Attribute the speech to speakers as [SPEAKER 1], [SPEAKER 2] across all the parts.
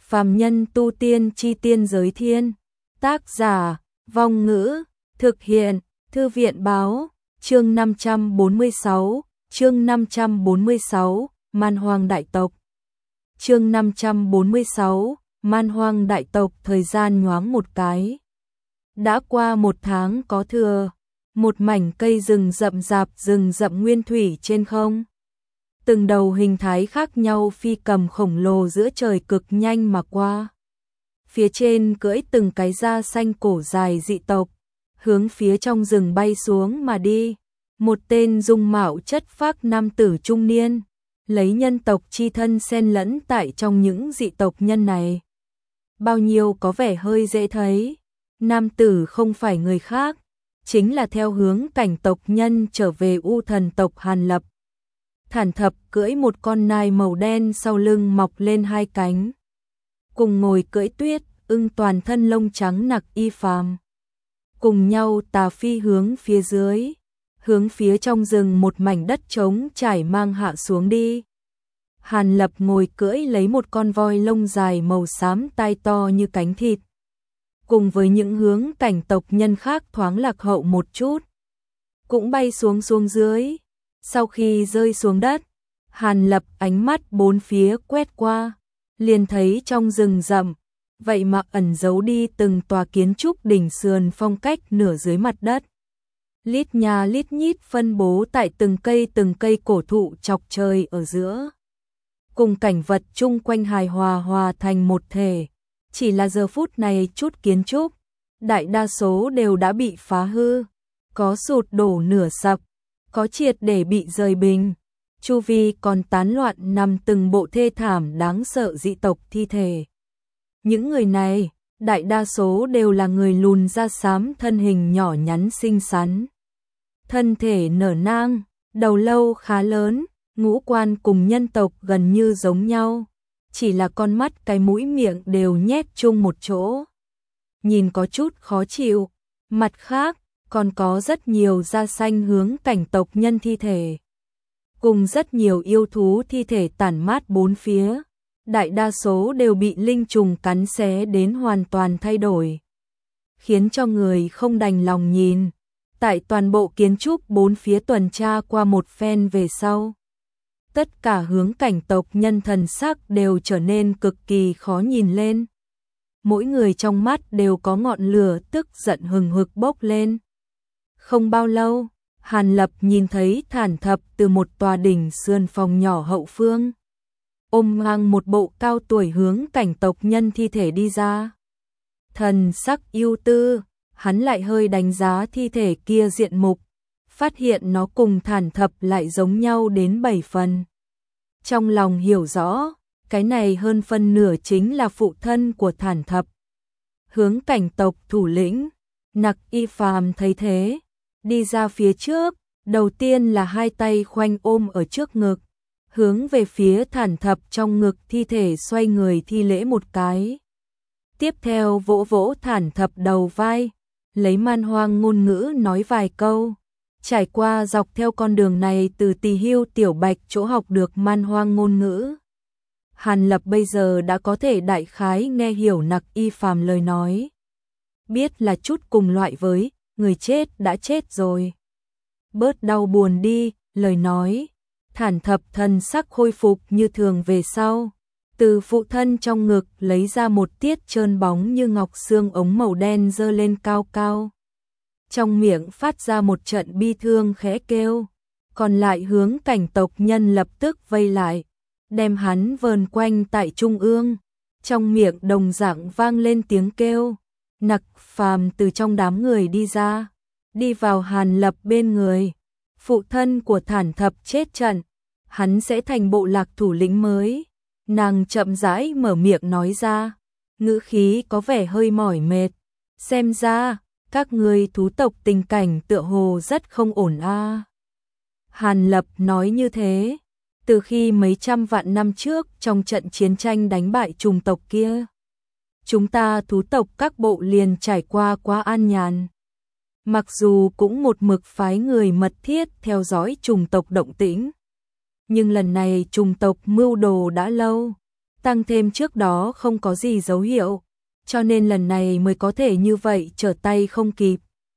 [SPEAKER 1] Phàm nhân tu tiên chi tiên giới thiên. Tác giả, Vong Ngữ, thực hiện, Thư viện báo, chương 546, chương 546, Man Hoang Đại Tộc. Chương 546, Man Hoang Đại Tộc. Thời gian nhoáng một cái. Đã qua 1 tháng có thừa, một mảnh cây rừng rậm rạp, rừng rậm nguyên thủy trên không. Từng đầu hình thái khác nhau phi cầm khổng lồ giữa trời cực nhanh mà qua. Phía trên cưỡi từng cái da xanh cổ dài dị tộc, hướng phía trong rừng bay xuống mà đi. Một tên dung mạo chất phác nam tử trung niên, lấy nhân tộc chi thân xen lẫn tại trong những dị tộc nhân này. Bao nhiêu có vẻ hơi dễ thấy. Nam tử không phải người khác, chính là theo hướng cảnh tộc nhân trở về U Thần tộc Hàn Lập. Thản Thập cưỡi một con nai màu đen, sau lưng mọc lên 2 cánh. Cùng ngồi cưỡi Tuyết Ưng toàn thân lông trắng nặc y phàm. Cùng nhau tà phi hướng phía dưới, hướng phía trong rừng một mảnh đất trống trải mang hạ xuống đi. Hàn Lập ngồi cưỡi lấy một con voi lông dài màu xám, tai to như cánh thịt. Cùng với những hướng cảnh tộc nhân khác thoáng lạc hậu một chút, cũng bay xuống dưới. Sau khi rơi xuống đất, Hàn Lập ánh mắt bốn phía quét qua, liền thấy trong rừng rậm, vậy mà ẩn giấu đi từng tòa kiến trúc đỉnh sườn phong cách nửa dưới mặt đất. Lít nhà lít nhít phân bố tại từng cây cổ thụ chọc trời ở giữa. Cùng cảnh vật chung quanh hài hòa thành một thể. Chỉ là giờ phút này chút kiến trúc, đại đa số đều đã bị phá hư, có sụt đổ nửa sập, có triệt để bị rời bình. Chu vi còn tán loạn nằm từng bộ thê thảm đáng sợ dị tộc thi thể. Những người này, đại đa số đều là người lùn da xám, thân hình nhỏ nhắn xinh xắn. Thân thể nở nang, đầu lâu khá lớn, ngũ quan cùng nhân tộc gần như giống nhau. Chỉ là con mắt, cái mũi, miệng đều nhét chung một chỗ, nhìn có chút khó chịu. Mặt khác, còn có rất nhiều da xanh hướng cảnh tộc nhân thi thể, cùng rất nhiều yêu thú thi thể tản mát bốn phía. Đại đa số đều bị linh trùng cắn xé đến hoàn toàn thay đổi, khiến cho người không đành lòng nhìn. Tại toàn bộ kiến trúc bốn phía tuần tra qua một phen về sau, tất cả hướng cảnh tộc nhân thần sắc đều trở nên cực kỳ khó nhìn lên. Mỗi người trong mắt đều có ngọn lửa tức giận hừng hực bốc lên. Không bao lâu, Hàn Lập nhìn thấy Thản Thập từ một tòa đỉnh sườn phòng nhỏ hậu phương, ôm ngang một bộ cao tuổi hướng cảnh tộc nhân thi thể đi ra. Thần sắc ưu tư, hắn lại hơi đánh giá thi thể kia diện mục, phát hiện nó cùng Thản Thập lại giống nhau đến 7 phần. Trong lòng hiểu rõ, cái này hơn phân nửa chính là phụ thân của Thản Thập. Hướng cảnh tộc thủ lĩnh, nặc y phàm thấy thế, đi ra phía trước, đầu tiên là 2 tay khoanh ôm ở trước ngực, hướng về phía Thản Thập trong ngực thi thể xoay người thi lễ một cái. Tiếp theo vỗ vỗ Thản Thập đầu vai, lấy man hoang ngôn ngữ nói vài câu. Trải qua dọc theo con đường này từ Tỳ Hưu Tiểu Bạch chỗ học được man hoang ngôn ngữ, Hàn Lập bây giờ đã có thể đại khái nghe hiểu nặc y phàm lời nói. Biết là chút cùng loại với người chết đã chết rồi. Bớt đau buồn đi, lời nói. Thản Thập thần sắc khôi phục như thường về sau, từ phụ thân trong ngực lấy ra một tiết trơn bóng như ngọc xương ống màu đen giơ lên cao cao. Trong miệng phát ra một trận bi thương khẽ kêu, còn lại hướng cảnh tộc nhân lập tức vây lại, đem hắn vờn quanh tại trung ương. Trong miệng đồng dạng vang lên tiếng kêu. Nặc phàm từ trong đám người đi ra, đi vào Hàn Lập bên người. Phụ thân của Thản Thập chết trận, hắn sẽ thành bộ lạc thủ lĩnh mới. Nàng chậm rãi mở miệng nói ra, ngữ khí có vẻ hơi mỏi mệt. Xem ra các ngươi thú tộc tình cảnh tựa hồ rất không ổn a. Hàn Lập nói như thế, từ khi mấy trăm vạn năm trước trong trận chiến tranh đánh bại trùng tộc kia, chúng ta thú tộc các bộ liền trải qua quá an nhàn. Mặc dù cũng một mực phái người mật thiết theo dõi trùng tộc động tĩnh, nhưng lần này trùng tộc mưu đồ đã lâu, tăng thêm trước đó không có gì dấu hiệu, cho nên lần này mới có thể như vậy trở tay không kịp.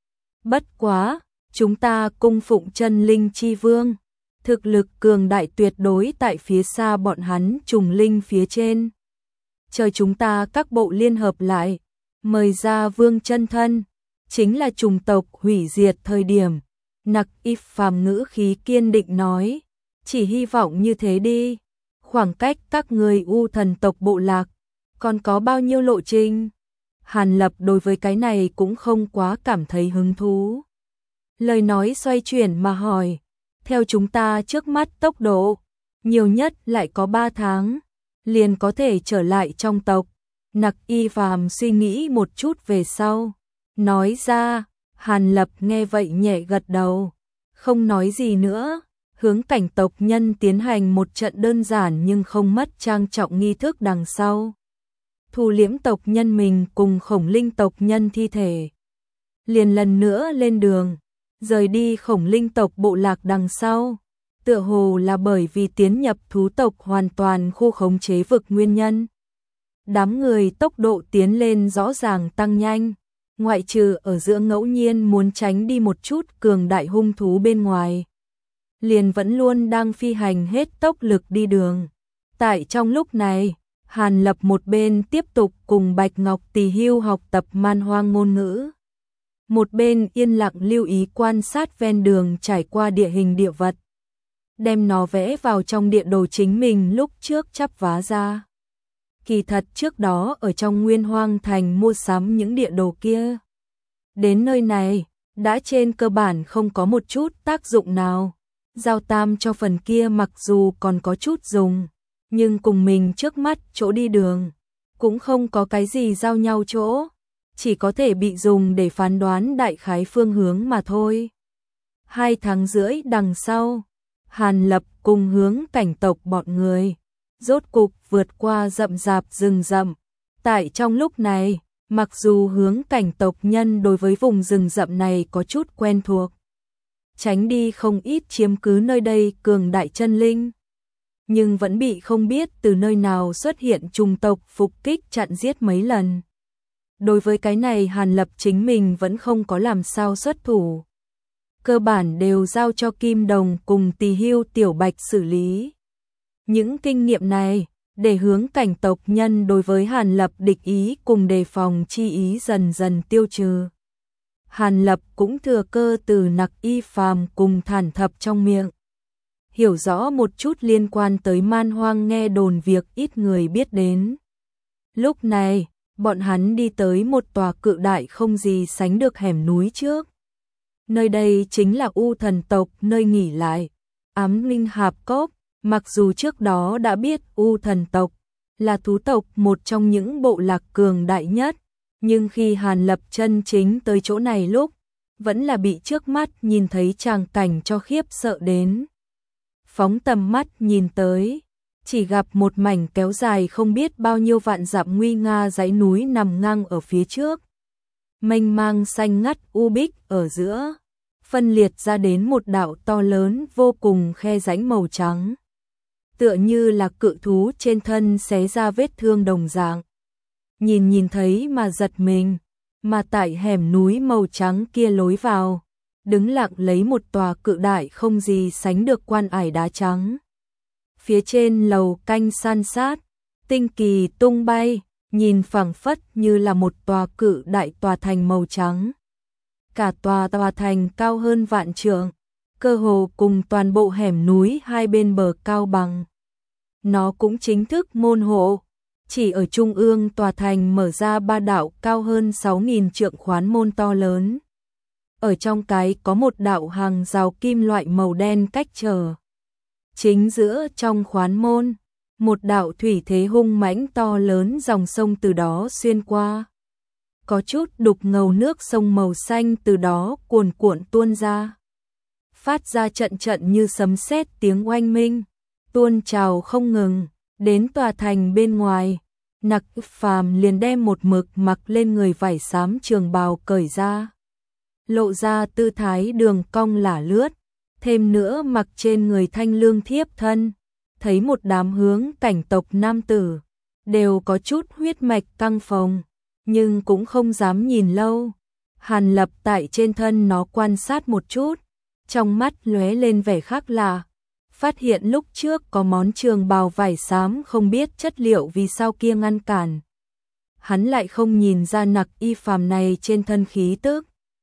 [SPEAKER 1] Bất quá, chúng ta cung phụng chân linh chi vương, thực lực cường đại tuyệt đối tại phía xa bọn hắn trùng linh phía trên. Chờ chúng ta các bộ liên hợp lại, mời ra vương chân thân, chính là trùng tộc hủy diệt thời điểm. Nặc Y Phàm ngữ khí kiên định nói, chỉ hy vọng như thế đi. Khoảng cách các người U thần tộc bộ lạc, còn có bao nhiêu lộ trình? Hàn Lập đối với cái này cũng không quá cảm thấy hứng thú. Lời nói xoay chuyển mà hỏi, theo chúng ta trước mắt tốc độ, nhiều nhất lại có 3 tháng, liền có thể trở lại trong tộc. Nặc Y Phàm suy nghĩ một chút về sau, nói ra. Hàn Lập nghe vậy nhẹ gật đầu, không nói gì nữa, hướng cảnh tộc nhân tiến hành một trận đơn giản nhưng không mất trang trọng nghi thức đằng sau. Thu liễm tộc nhân mình cùng khổng linh tộc nhân thi thể. Liền lần nữa lên đường, rời đi khổng linh tộc bộ lạc đằng sau. Tựa hồ là bởi vì tiến nhập thú tộc hoàn toàn khu khống chế vực nguyên nhân. Đám người tốc độ tiến lên rõ ràng tăng nhanh. Ngoại trừ ở giữa ngẫu nhiên muốn tránh đi một chút cường đại hung thú bên ngoài, liền vẫn luôn đang phi hành hết tốc lực đi đường. Tại trong lúc này, Hàn Lập một bên tiếp tục cùng Bạch Ngọc Tỳ Hưu học tập man hoang ngôn ngữ, một bên yên lặng lưu ý quan sát ven đường trải qua địa hình địa vật, đem nó vẽ vào trong địa đồ chính mình lúc trước chắp vá ra. Kỳ thật trước đó ở trong Nguyên Hoang Thành mua sắm những địa đồ kia, đến nơi này đã trên cơ bản không có một chút tác dụng nào. Giao Tam cho phần kia mặc dù còn có chút dùng, nhưng cùng mình trước mắt chỗ đi đường cũng không có cái gì giao nhau chỗ, chỉ có thể bị dùng để phán đoán đại khái phương hướng mà thôi. 2 tháng rưỡi đằng sau, Hàn Lập cùng hướng cảnh tộc bọn người rốt cục vượt qua rậm rạp rừng rậm. Tại trong lúc này, mặc dù hướng cảnh tộc nhân đối với vùng rừng rậm này có chút quen thuộc, tránh đi không ít chiếm cứ nơi đây cường đại chân linh, nhưng vẫn bị không biết từ nơi nào xuất hiện trùng tộc phục kích chặn giết mấy lần. Đối với cái này Hàn Lập chính mình vẫn không có làm sao xuất thủ, cơ bản đều giao cho Kim Đồng cùng Tỳ Hưu Tiểu Bạch xử lý. Những kinh nghiệm này, để hướng cảnh tộc nhân đối với Hàn Lập địch ý cùng đề phòng chi ý dần dần tiêu trừ. Hàn Lập cũng thừa cơ từ Nặc Y Phàm cùng Thản Thập trong miệng hiểu rõ một chút liên quan tới man hoang nghe đồn việc ít người biết đến. Lúc này, bọn hắn đi tới một tòa cự đại không gì sánh được hẻm núi trước. Nơi đây chính là U thần tộc nơi nghỉ lại. Ám Linh Hạp Cốc, mặc dù trước đó đã biết U thần tộc là thú tộc một trong những bộ lạc cường đại nhất, nhưng khi Hàn Lập chân chính tới chỗ này lúc, vẫn là bị trước mắt nhìn thấy tràng cảnh cho khiếp sợ đến. Phóng tầm mắt nhìn tới, chỉ gặp một mảnh kéo dài không biết bao nhiêu vạn dặm nguy nga dãy núi nằm ngang ở phía trước. Mênh mang xanh ngắt u bích ở giữa, phân liệt ra đến một đạo to lớn vô cùng khe rãnh màu trắng. Tựa như là cự thú trên thân xé ra vết thương đồng dạng. Nhìn thấy mà giật mình, mà tại hẻm núi màu trắng kia lối vào, đứng lặng lấy một tòa cự đại không gì sánh được quan ải đá trắng. Phía trên lầu canh san sát, tinh kỳ tung bay, nhìn phẳng phất như là một tòa cự đại tòa thành màu trắng. Cả tòa thành cao hơn vạn trượng, cơ hồ cùng toàn bộ hẻm núi hai bên bờ cao bằng. Nó cũng chính thức môn hộ, chỉ ở trung ương tòa thành mở ra 3 đạo cao hơn 6.000 trượng khoán môn to lớn. Ở trong cái có một đạo hàng rào kim loại màu đen cách trở. Chính giữa trong khoán môn, một đạo thủy thế hung mãnh to lớn dòng sông từ đó xuyên qua. Có chút đục ngầu nước sông màu xanh từ đó cuồn cuộn tuôn ra. Phát ra trận trận như sấm sét tiếng oanh minh, tuôn trào không ngừng, đến tòa thành bên ngoài. Nặc Phàm liền đem một mực mặc lên người vải xám trường bào cởi ra, lộ ra tư thái đường cong lả lướt, thêm nữa mặc trên người thanh lương thiếp thân, thấy một đám hướng cảnh tộc nam tử, đều có chút huyết mạch căng phồng, nhưng cũng không dám nhìn lâu. Hàn Lập tại trên thân nó quan sát một chút, trong mắt lóe lên vẻ khác lạ, phát hiện lúc trước có món trường bào vải xám không biết chất liệu vì sao kia ngăn cản. Hắn lại không nhìn ra Nặc Y Phàm này trên thân khí tức.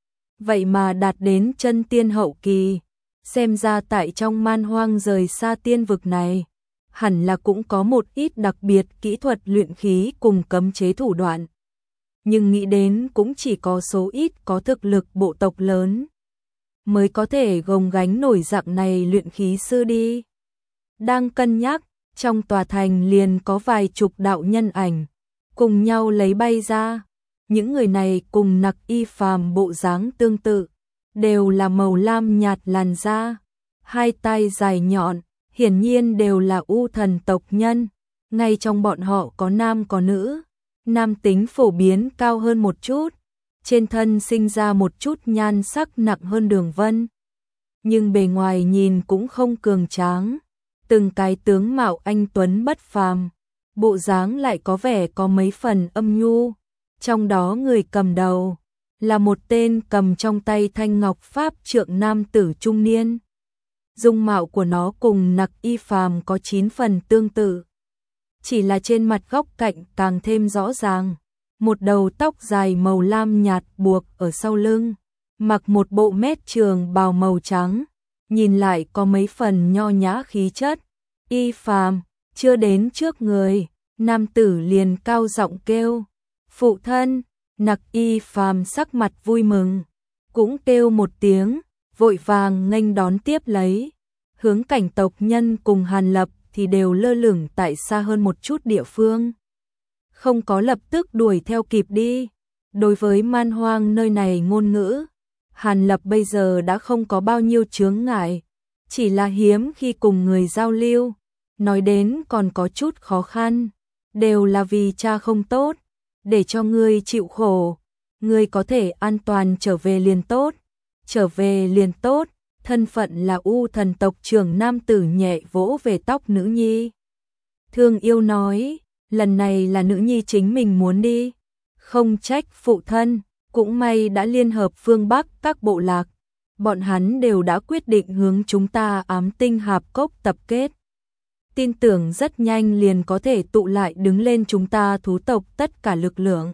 [SPEAKER 1] Vậy mà đạt đến chân tiên hậu kỳ, xem ra tại trong man hoang rời xa tiên vực này, hẳn là cũng có một ít đặc biệt kỹ thuật luyện khí cùng cấm chế thủ đoạn. Nhưng nghĩ đến cũng chỉ có số ít có thực lực bộ tộc lớn mới có thể gồng gánh nổi dạng này luyện khí sư đi. Đang cân nhắc, trong tòa thành liền có vài chục đạo nhân ảnh cùng nhau lấy bay ra. Những người này cùng Nặc Y Phàm bộ dáng tương tự, đều là màu lam nhạt làn da, hai tai dài nhọn, hiển nhiên đều là U Thần tộc nhân. Ngay trong bọn họ có nam có nữ, nam tính phổ biến cao hơn một chút, trên thân sinh ra một chút nhan sắc nặng hơn Đường Vân, nhưng bề ngoài nhìn cũng không cường tráng, từng cái tướng mạo anh tuấn bất phàm, bộ dáng lại có vẻ có mấy phần âm nhu. Trong đó người cầm đầu là một tên cầm trong tay thanh ngọc pháp trượng nam tử trung niên. Dung mạo của nó cùng Nặc Y Phàm có 9 phần tương tự, chỉ là trên mặt góc cạnh càng thêm rõ ràng. Một đầu tóc dài màu lam nhạt buộc ở sau lưng, mặc một bộ mét trường bào màu trắng, nhìn lại có mấy phần nho nhã khí chất. Y Phàm, chưa đến trước người, nam tử liền cao giọng kêu, phụ thân. Nặc Y Phàm sắc mặt vui mừng, cũng kêu một tiếng, vội vàng nghênh đón tiếp lấy. Hướng Cảnh tộc nhân cùng Hàn Lập thì đều lơ lửng tại xa hơn một chút địa phương, không có lập tức đuổi theo kịp đi. Đối với man hoang nơi này ngôn ngữ, Hàn Lập bây giờ đã không có bao nhiêu chướng ngại, chỉ là hiếm khi cùng người giao lưu, nói đến còn có chút khó khăn, đều là vì cha không tốt, để cho ngươi chịu khổ, ngươi có thể an toàn trở về liền tốt, trở về liền tốt. Thân phận là U Thần tộc trưởng nam tử nhẹ vỗ về tóc nữ nhi, thương yêu nói, lần này là nữ nhi chính mình muốn đi, không trách phụ thân, cũng may đã liên hợp phương Bắc các bộ lạc, bọn hắn đều đã quyết định hướng chúng ta Ám Tinh Hạp Cốc tập kết. Tin tưởng rất nhanh liền có thể tụ lại đứng lên chúng ta thú tộc tất cả lực lượng.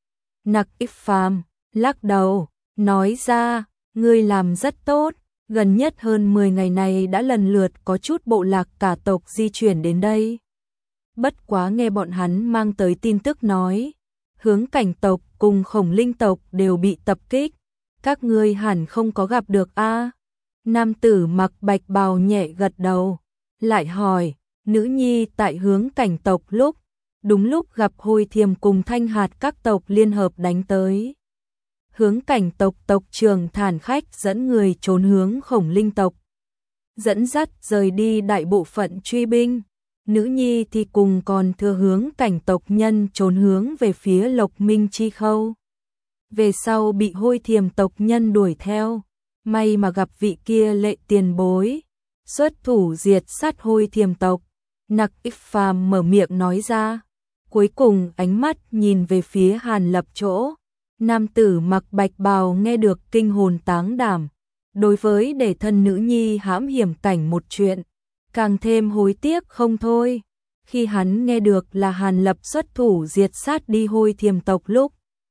[SPEAKER 1] Nặc Y Phàm lắc đầu, nói ra, ngươi làm rất tốt, gần nhất hơn 10 ngày này đã lần lượt có chút bộ lạc cả tộc di chuyển đến đây. Bất quá nghe bọn hắn mang tới tin tức nói, Hướng Cảnh tộc cùng Khổng Linh tộc đều bị tập kích, các ngươi hẳn không có gặp được a? Nam tử mặc bạch bào nhẹ gật đầu, lại hỏi, nữ nhi tại Hướng Cảnh tộc lúc, đúng lúc gặp Hôi Thiềm cùng Thanh Hạt các tộc liên hợp đánh tới. Hướng Cảnh tộc tộc trưởng Thản Khách dẫn người trốn hướng Khổng Linh tộc, dẫn dắt rời đi đại bộ phận truy binh. Nữ nhi thì cùng còn thừa Hướng Cảnh tộc nhân trốn hướng về phía Lộc Minh Chi Khâu. Về sau bị Hôi Thiềm tộc nhân đuổi theo, may mà gặp vị kia lệ tiền bối, xuất thủ diệt sát Hôi Thiềm tộc. Nặc Y Phàm mở miệng nói ra, cuối cùng ánh mắt nhìn về phía Hàn Lập chỗ. Nam tử mặc bạch bào nghe được kinh hồn táng đảm, đối với để thân nữ nhi hãm hiểm cảnh một chuyện, càng thêm hối tiếc không thôi. Khi hắn nghe được là Hàn Lập xuất thủ diệt sát đi Hôi Thiềm tộc lúc,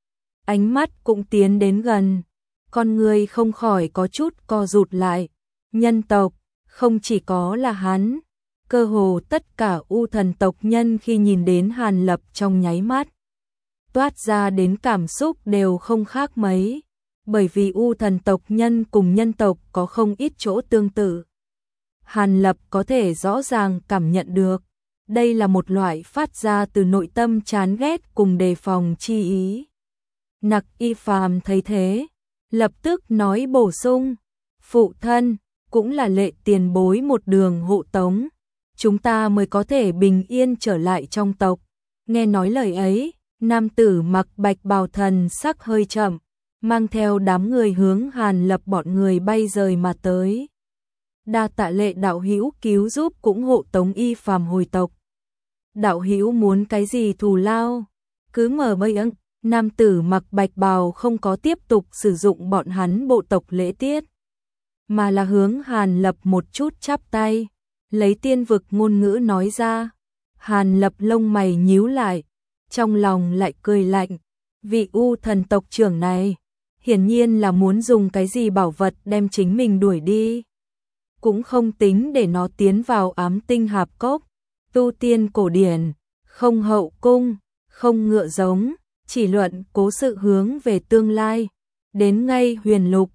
[SPEAKER 1] ánh mắt cũng tiến đến gần, con người không khỏi có chút co rụt lại. Nhân tộc, không chỉ có là hắn, cơ hồ tất cả U Thần tộc nhân khi nhìn đến Hàn Lập trong nháy mắt toát ra đến cảm xúc đều không khác mấy, bởi vì U Thần tộc nhân cùng nhân tộc có không ít chỗ tương tự. Hàn Lập có thể rõ ràng cảm nhận được, đây là một loại phát ra từ nội tâm chán ghét cùng đề phòng chi ý. Nặc Y Phàm thấy thế, lập tức nói bổ sung, phụ thân, cũng là lệ tiền bối một đường hộ tống, chúng ta mới có thể bình yên trở lại trong tộc. Nghe nói lời ấy, nam tử mặc bạch bào thần sắc hơi chậm, mang theo đám người hướng Hàn Lập bọn người bay rời mà tới. Đa tạ lệ đạo hữu cứu giúp cũng hộ tống Y Phàm hồi tộc. đạo hữu muốn cái gì thù lao? Cứ mở bây ưng, nam tử mặc bạch bào không có tiếp tục sử dụng bọn hắn bộ tộc lễ tiết, mà là hướng Hàn Lập một chút chắp tay, lấy tiên vực ngôn ngữ nói ra. Hàn Lập lông mày nhíu lại, trong lòng lại cười lạnh, vị U thần tộc trưởng này, hiển nhiên là muốn dùng cái gì bảo vật đem chính mình đuổi đi. Cũng không tính để nó tiến vào ám tinh hạp cốc, tu tiên cổ điển, không hậu cung, không ngựa giống, chỉ luận cố sự hướng về tương lai. Đến ngay huyền lục,